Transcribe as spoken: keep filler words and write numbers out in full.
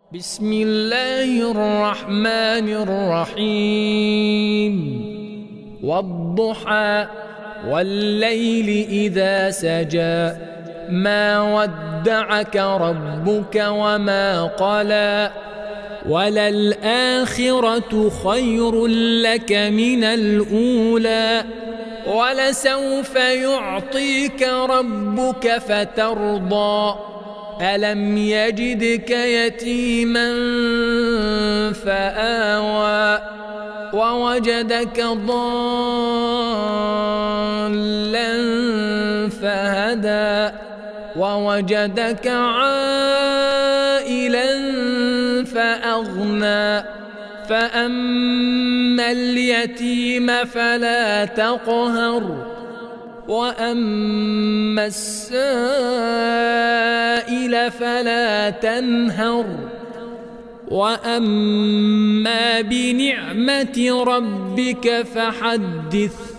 بسم الله الرحمن الرحيم والضحى والليل إذا سجى ما ودعك ربك وما قلى وللآخرة خير لك من الأولى ولسوف يعطيك ربك فترضى ألم يجدك يتيما فآوى ووجدك ضالا فهدى ووجدك عائلا فأغنى فأما اليتيم فلا تقهر وأما السائل فلا تنهر وأما بنعمة ربك فحدث